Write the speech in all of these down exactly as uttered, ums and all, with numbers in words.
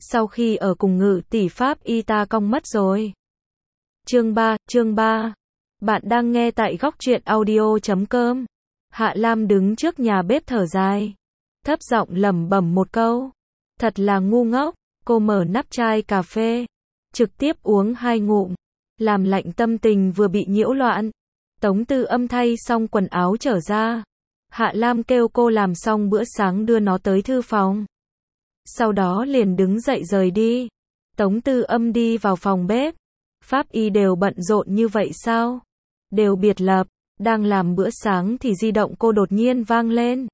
Sau khi ở cùng Ngự tỷ Pháp y ta cong mất rồi. Chương ba, chương ba. Bạn đang nghe tại góc truyện audio chấm com. Hạ Lam đứng trước nhà bếp thở dài, thấp giọng lẩm bẩm một câu. Thật là ngu ngốc, cô mở nắp chai cà phê, trực tiếp uống hai ngụm, làm lạnh tâm tình vừa bị nhiễu loạn. Tống Tư Âm thay xong quần áo trở ra. Hạ Lam kêu cô làm xong bữa sáng đưa nó tới thư phòng. Sau đó liền đứng dậy rời đi. Tống Tư Âm đi vào phòng bếp. Pháp y đều bận rộn như vậy sao? Đều biệt lập, đang làm bữa sáng thì di động cô đột nhiên vang lên.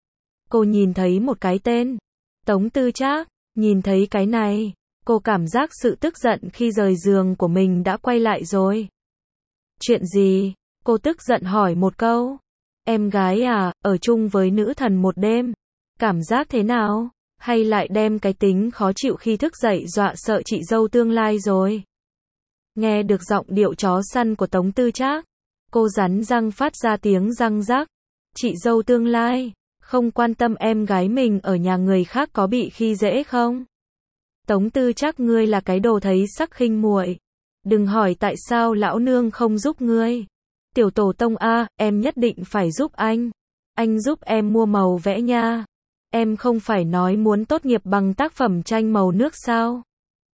Cô nhìn thấy một cái tên. Tống Tư Trác, nhìn thấy cái này, cô cảm giác sự tức giận khi rời giường của mình đã quay lại rồi. Chuyện gì? Cô tức giận hỏi một câu. Em gái à, ở chung với nữ thần một đêm, cảm giác thế nào? Hay lại đem cái tính khó chịu khi thức dậy dọa sợ chị dâu tương lai rồi? Nghe được giọng điệu chó săn của Tống Tư Trác, cô rắn răng phát ra tiếng răng rắc. Chị dâu tương lai, không quan tâm em gái mình ở nhà người khác có bị khi dễ không? Tống Tư Trác, ngươi là cái đồ thấy sắc khinh muội. Đừng hỏi tại sao lão nương không giúp ngươi. Tiểu tổ tông a, em nhất định phải giúp anh. Anh giúp em mua màu vẽ nha. Em không phải nói muốn tốt nghiệp bằng tác phẩm tranh màu nước sao?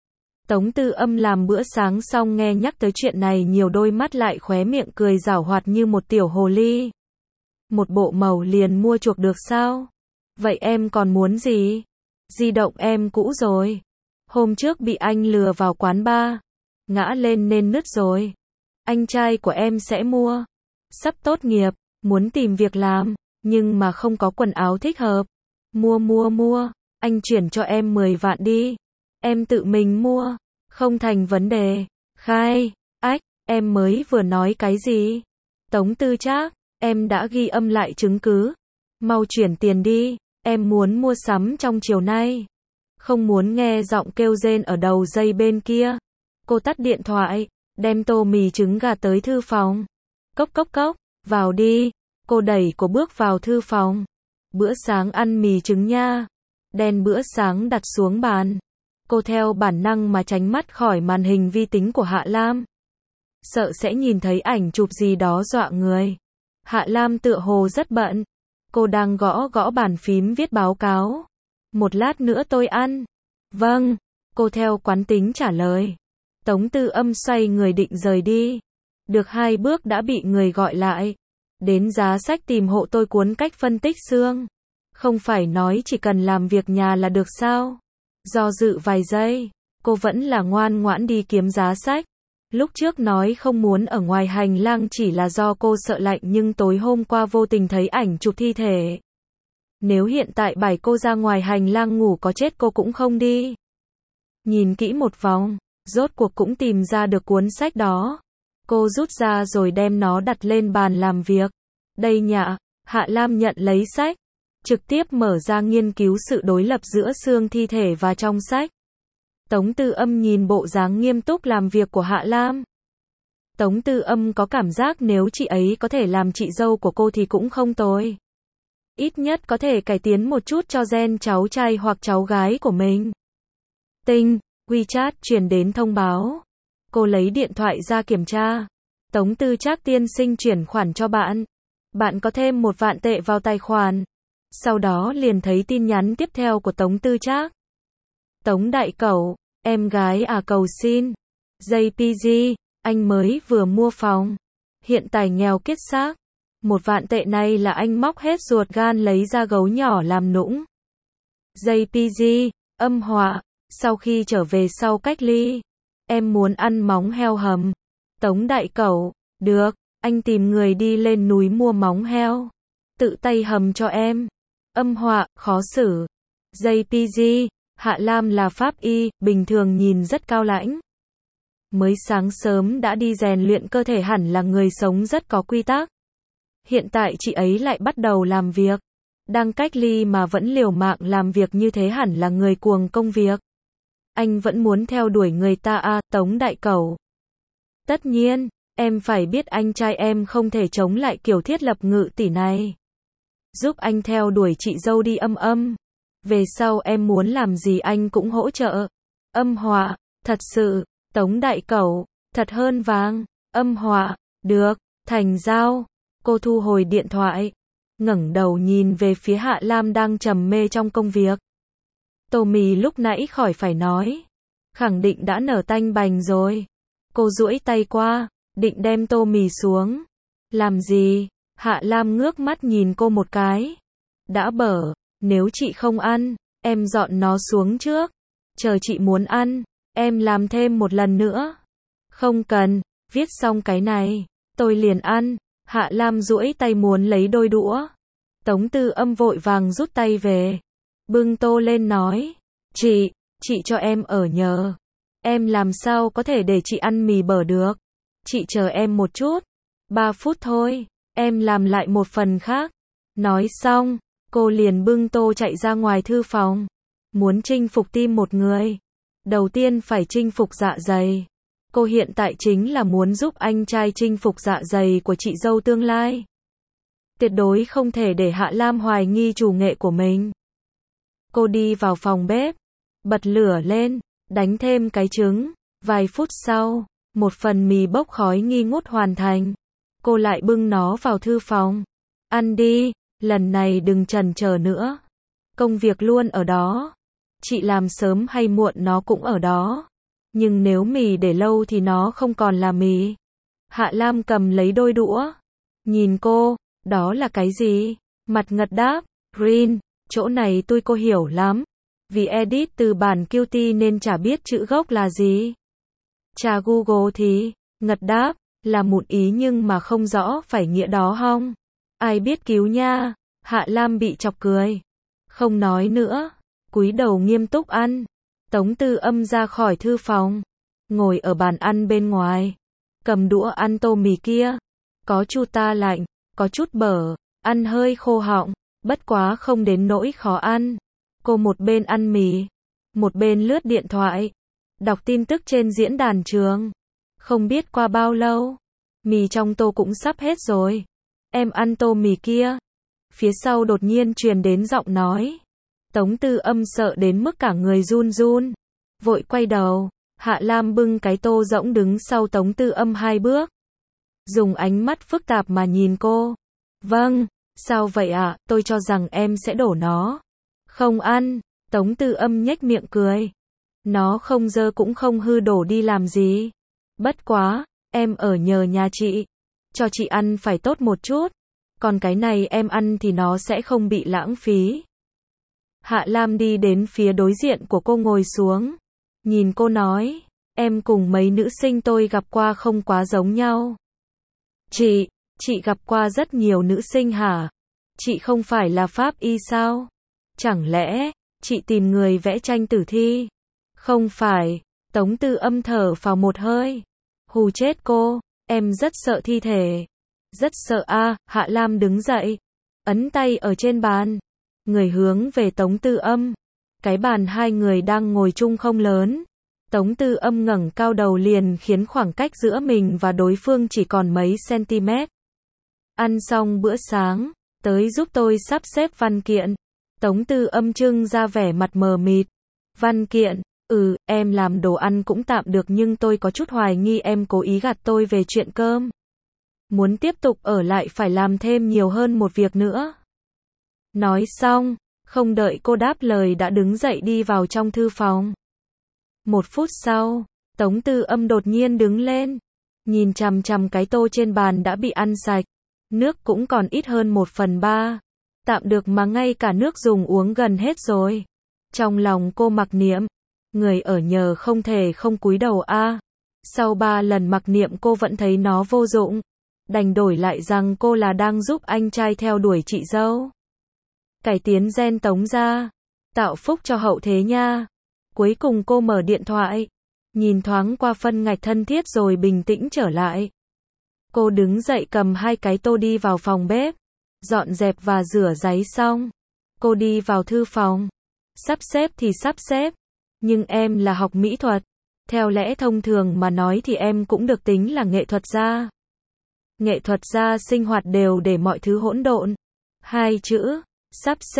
Tống Tư Âm làm bữa sáng xong nghe nhắc tới chuyện này nhiều đôi mắt lại khóe miệng cười giảo hoạt như một tiểu hồ ly. Một bộ màu liền mua chuộc được sao? Vậy em còn muốn gì? Di động em cũ rồi. Hôm trước bị anh lừa vào quán bar, ngã lên nên nứt rồi. Anh trai của em sẽ mua. Sắp tốt nghiệp, muốn tìm việc làm, nhưng mà không có quần áo thích hợp. Mua mua mua, anh chuyển cho em mười vạn đi. Em tự mình mua, không thành vấn đề. Khai, ách, em mới vừa nói cái gì? Tống Tư Trác, em đã ghi âm lại chứng cứ. Mau chuyển tiền đi, em muốn mua sắm trong chiều nay. Không muốn nghe giọng kêu rên ở đầu dây bên kia. Cô tắt điện thoại, đem tô mì trứng gà tới thư phòng. Cốc cốc cốc, vào đi. Cô đẩy cô bước vào thư phòng. Bữa sáng ăn mì trứng nha. Đèn bữa sáng đặt xuống bàn. Cô theo bản năng mà tránh mắt khỏi màn hình vi tính của Hạ Lam. Sợ sẽ nhìn thấy ảnh chụp gì đó dọa người. Hạ Lam tựa hồ rất bận. Cô đang gõ gõ bàn phím viết báo cáo. Một lát nữa tôi ăn. Vâng, cô theo quán tính trả lời. Tống Tư Âm xoay người định rời đi. Được hai bước đã bị người gọi lại. Đến giá sách tìm hộ tôi cuốn cách phân tích xương. Không phải nói chỉ cần làm việc nhà là được sao? Do dự vài giây, cô vẫn là ngoan ngoãn đi kiếm giá sách. Lúc trước nói không muốn ở ngoài hành lang chỉ là do cô sợ lạnh, nhưng tối hôm qua vô tình thấy ảnh chụp thi thể. Nếu hiện tại bảo cô ra ngoài hành lang ngủ có chết cô cũng không đi. Nhìn kỹ một vòng, rốt cuộc cũng tìm ra được cuốn sách đó. Cô rút ra rồi đem nó đặt lên bàn làm việc. Đây nhạ. Hạ Lam nhận lấy sách, trực tiếp mở ra nghiên cứu sự đối lập giữa xương thi thể và trong sách. Tống Tư Âm nhìn bộ dáng nghiêm túc làm việc của Hạ Lam. Tống Tư Âm có cảm giác nếu chị ấy có thể làm chị dâu của cô thì cũng không tồi. Ít nhất có thể cải tiến một chút cho gen cháu trai hoặc cháu gái của mình. Tinh, WeChat truyền đến thông báo. Cô lấy điện thoại ra kiểm tra. Tống Tư Trác tiên sinh chuyển khoản cho bạn. Bạn có thêm một vạn tệ vào tài khoản. Sau đó liền thấy tin nhắn tiếp theo của Tống Tư Trác. Tống đại cẩu, em gái à cầu xin. gi pê giê, anh mới vừa mua phòng. Hiện tại nghèo kiết xác. Một vạn tệ này là anh móc hết ruột gan lấy ra gấu nhỏ làm nũng. gi pê giê, âm họa, sau khi trở về sau cách ly, em muốn ăn móng heo hầm. Tống đại cẩu, được, anh tìm người đi lên núi mua móng heo. Tự tay hầm cho em. Âm họa, khó xử. gi pê giê, Hạ Lam là pháp y, bình thường nhìn rất cao lãnh. Mới sáng sớm đã đi rèn luyện cơ thể hẳn là người sống rất có quy tắc. Hiện tại chị ấy lại bắt đầu làm việc. Đang cách ly mà vẫn liều mạng làm việc như thế hẳn là người cuồng công việc. Anh vẫn muốn theo đuổi người ta à, Tống đại cẩu. Tất nhiên, em phải biết anh trai em không thể chống lại kiểu thiết lập Ngự tỷ này. Giúp anh theo đuổi chị dâu đi Âm Âm. Về sau em muốn làm gì anh cũng hỗ trợ. Âm họa, thật sự, Tống đại cẩu, thật hơn vàng. Âm họa, được, thành giao. Cô thu hồi điện thoại, ngẩng đầu nhìn về phía Hạ Lam đang trầm mê trong công việc. Tô mì lúc nãy khỏi phải nói, khẳng định đã nở tanh bành rồi. Cô duỗi tay qua, định đem tô mì xuống. Làm gì? Hạ Lam ngước mắt nhìn cô một cái. Đã bở, nếu chị không ăn, em dọn nó xuống trước. Chờ chị muốn ăn, em làm thêm một lần nữa. Không cần, viết xong cái này, tôi liền ăn. Hạ Lam duỗi tay muốn lấy đôi đũa. Tống Tư Âm vội vàng rút tay về. Bưng tô lên nói. Chị, chị cho em ở nhờ. Em làm sao có thể để chị ăn mì bở được. Chị chờ em một chút. Ba phút thôi, em làm lại một phần khác. Nói xong, cô liền bưng tô chạy ra ngoài thư phòng. Muốn chinh phục tim một người, đầu tiên phải chinh phục dạ dày. Cô hiện tại chính là muốn giúp anh trai chinh phục dạ dày của chị dâu tương lai. Tuyệt đối không thể để Hạ Lam hoài nghi chủ nghệ của mình. Cô đi vào phòng bếp, bật lửa lên, đánh thêm cái trứng. Vài phút sau, một phần mì bốc khói nghi ngút hoàn thành. Cô lại bưng nó vào thư phòng. Ăn đi, lần này đừng chần chờ nữa. Công việc luôn ở đó. Chị làm sớm hay muộn nó cũng ở đó. Nhưng nếu mì để lâu thì nó không còn là mì. Hạ Lam cầm lấy đôi đũa. Nhìn cô, đó là cái gì? Mặt ngật đáp, green, chỗ này tôi cô hiểu lắm. Vì edit từ bản Qt nên chả biết chữ gốc là gì. Tra Google thì, ngật đáp, là một ý nhưng mà không rõ phải nghĩa đó không? Ai biết cứu nha. Hạ Lam bị chọc cười. Không nói nữa. Cúi đầu nghiêm túc ăn. Tống Tư Âm ra khỏi thư phòng. Ngồi ở bàn ăn bên ngoài. Cầm đũa ăn tô mì kia. Có chu ta lạnh, có chút bở, ăn hơi khô họng, bất quá không đến nỗi khó ăn. Cô một bên ăn mì, một bên lướt điện thoại, đọc tin tức trên diễn đàn trường. Không biết qua bao lâu, mì trong tô cũng sắp hết rồi. Em ăn tô mì kia. Phía sau đột nhiên truyền đến giọng nói. Tống Tư Âm sợ đến mức cả người run run. Vội quay đầu, Hạ Lam bưng cái tô rỗng đứng sau Tống Tư Âm hai bước. Dùng ánh mắt phức tạp mà nhìn cô. Vâng, sao vậy ạ, à? Tôi cho rằng em sẽ đổ nó. Không ăn, Tống Tư Âm nhếch miệng cười. Nó không dơ cũng không hư đổ đi làm gì. Bất quá, em ở nhờ nhà chị. Cho chị ăn phải tốt một chút. Còn cái này em ăn thì nó sẽ không bị lãng phí. Hạ Lam đi đến phía đối diện của cô ngồi xuống. Nhìn cô nói, em cùng mấy nữ sinh tôi gặp qua không quá giống nhau. Chị, chị gặp qua rất nhiều nữ sinh hả? Chị không phải là pháp y sao? Chẳng lẽ, chị tìm người vẽ tranh tử thi? Không phải, Tống Tư Âm thở vào một hơi. Hù chết cô, em rất sợ thi thể. Rất sợ a. À, Hạ Lam đứng dậy, ấn tay ở trên bàn. Người hướng về Tống Tư Âm. Cái bàn hai người đang ngồi chung không lớn. Tống Tư Âm ngẩng cao đầu liền khiến khoảng cách giữa mình và đối phương chỉ còn mấy cm. Ăn xong bữa sáng, tới giúp tôi sắp xếp văn kiện. Tống Tư Âm trưng ra vẻ mặt mờ mịt. Văn kiện, ừ, em làm đồ ăn cũng tạm được nhưng tôi có chút hoài nghi em cố ý gạt tôi về chuyện cơm. Muốn tiếp tục ở lại phải làm thêm nhiều hơn một việc nữa. Nói xong, không đợi cô đáp lời đã đứng dậy đi vào trong thư phòng. Một phút sau, Tống Tư Âm đột nhiên đứng lên, nhìn chằm chằm cái tô trên bàn đã bị ăn sạch, nước cũng còn ít hơn một phần ba, tạm được mà ngay cả nước dùng uống gần hết rồi. Trong lòng cô mặc niệm, người ở nhờ không thể không cúi đầu a. À. Sau ba lần mặc niệm cô vẫn thấy nó vô dụng, đành đổi lại rằng cô là đang giúp anh trai theo đuổi chị dâu. Cải tiến gen Tống ra, tạo phúc cho hậu thế nha. Cuối cùng cô mở điện thoại, nhìn thoáng qua phân ngạch thân thiết rồi bình tĩnh trở lại. Cô đứng dậy cầm hai cái tô đi vào phòng bếp, dọn dẹp và rửa ráy xong. Cô đi vào thư phòng, sắp xếp thì sắp xếp, nhưng em là học mỹ thuật. Theo lẽ thông thường mà nói thì em cũng được tính là nghệ thuật gia. Nghệ thuật gia sinh hoạt đều để mọi thứ hỗn độn. Hai chữ, sắp xếp,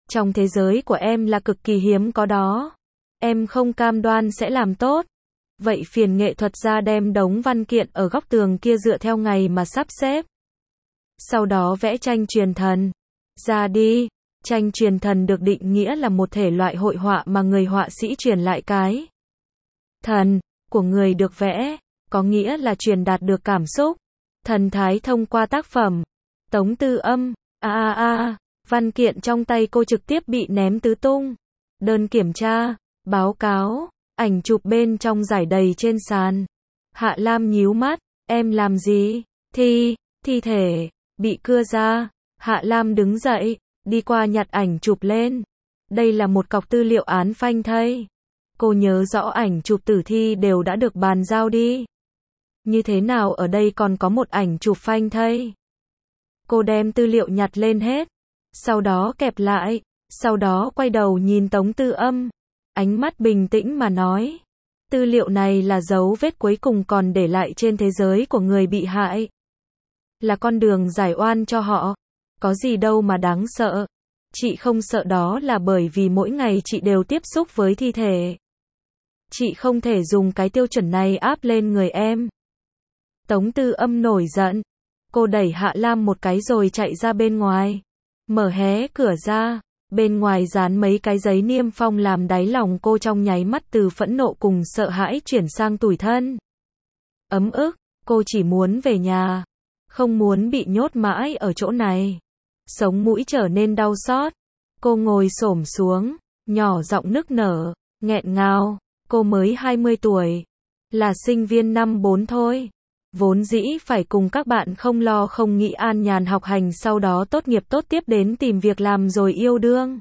Trong thế giới của em là cực kỳ hiếm có đó. Em không cam đoan sẽ làm tốt. Vậy phiền nghệ thuật gia đem đống văn kiện ở góc tường kia dựa theo ngày mà sắp xếp. Sau đó vẽ tranh truyền thần. Ra đi. Tranh truyền thần được định nghĩa là một thể loại hội họa mà người họa sĩ truyền lại cái thần của người được vẽ, có nghĩa là truyền đạt được cảm xúc, thần thái thông qua tác phẩm. Tống Tư Âm, a a a, văn kiện trong tay cô trực tiếp bị ném tứ tung. Đơn kiểm tra, báo cáo, ảnh chụp bên trong rải đầy trên sàn. Hạ Lam nhíu mắt, em làm gì? Thi, thi thể, bị cưa ra. Hạ Lam đứng dậy, đi qua nhặt ảnh chụp lên. Đây là một cọc tư liệu án phanh thây. Cô nhớ rõ ảnh chụp tử thi đều đã được bàn giao đi. Như thế nào ở đây còn có một ảnh chụp phanh thây? Cô đem tư liệu nhặt lên hết, sau đó kẹp lại, sau đó quay đầu nhìn Tống Tư Âm, ánh mắt bình tĩnh mà nói, tư liệu này là dấu vết cuối cùng còn để lại trên thế giới của người bị hại. Là con đường giải oan cho họ, có gì đâu mà đáng sợ. Chị không sợ đó là bởi vì mỗi ngày chị đều tiếp xúc với thi thể. Chị không thể dùng cái tiêu chuẩn này áp lên người em. Tống Tư Âm nổi giận. Cô đẩy Hạ Lam một cái rồi chạy ra bên ngoài. Mở hé cửa ra. Bên ngoài dán mấy cái giấy niêm phong làm đáy lòng cô trong nháy mắt từ phẫn nộ cùng sợ hãi chuyển sang tủi thân. Ấm ức, cô chỉ muốn về nhà. Không muốn bị nhốt mãi ở chỗ này. Sống mũi trở nên đau xót. Cô ngồi xổm xuống, nhỏ giọng nức nở, nghẹn ngào. Cô mới hai mươi tuổi. Là sinh viên năm bốn thôi. Vốn dĩ phải cùng các bạn không lo không nghĩ an nhàn học hành sau đó tốt nghiệp tốt tiếp đến tìm việc làm rồi yêu đương.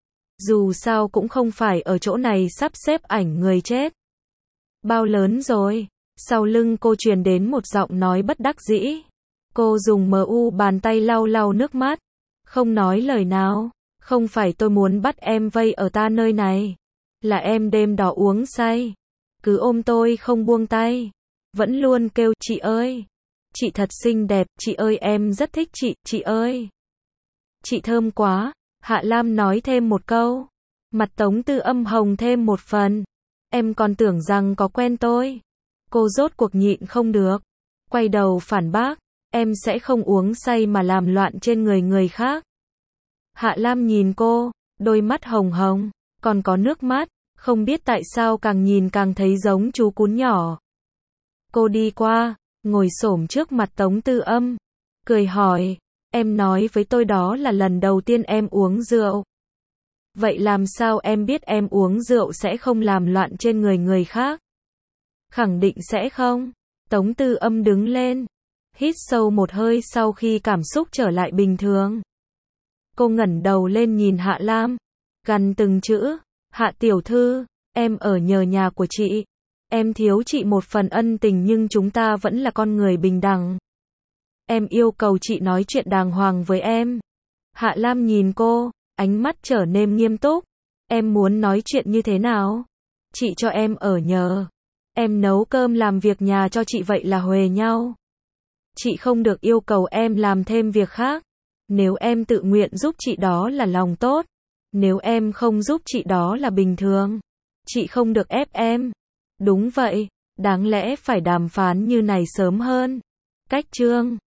Dù sao cũng không phải ở chỗ này sắp xếp ảnh người chết. Bao lớn rồi? Sau lưng cô truyền đến một giọng nói bất đắc dĩ. Cô dùng mờ u bàn tay lau lau nước mắt. Không nói lời nào. Không phải tôi muốn bắt em vây ở ta nơi này. Là em đêm đó uống say. Cứ ôm tôi không buông tay. Vẫn luôn kêu chị ơi. Chị thật xinh đẹp, chị ơi em rất thích chị, chị ơi. Chị thơm quá. Hạ Lam nói thêm một câu. Mặt Tống Tư Âm hồng thêm một phần. Em còn tưởng rằng có quen tôi. Cô rốt cuộc nhịn không được. Quay đầu phản bác. Em sẽ không uống say mà làm loạn trên người người khác. Hạ Lam nhìn cô, đôi mắt hồng hồng, còn có nước mắt, không biết tại sao càng nhìn càng thấy giống chú cún nhỏ. Cô đi qua, ngồi xổm trước mặt Tống Tư Âm, cười hỏi, em nói với tôi đó là lần đầu tiên em uống rượu. Vậy làm sao em biết em uống rượu sẽ không làm loạn trên người người khác? Khẳng định sẽ không. Tống Tư Âm đứng lên, hít sâu một hơi sau khi cảm xúc trở lại bình thường. Cô ngẩng đầu lên nhìn Hạ Lam, gằn từng chữ, Hạ tiểu thư, em ở nhờ nhà của chị. Em thiếu chị một phần ân tình nhưng chúng ta vẫn là con người bình đẳng. Em yêu cầu chị nói chuyện đàng hoàng với em. Hạ Lam nhìn cô, ánh mắt trở nên nghiêm túc. Em muốn nói chuyện như thế nào? Chị cho em ở nhờ. Em nấu cơm làm việc nhà cho chị vậy là huề nhau. Chị không được yêu cầu em làm thêm việc khác. Nếu em tự nguyện giúp chị đó là lòng tốt. Nếu em không giúp chị đó là bình thường. Chị không được ép em. Đúng vậy, đáng lẽ phải đàm phán như này sớm hơn. Cách chương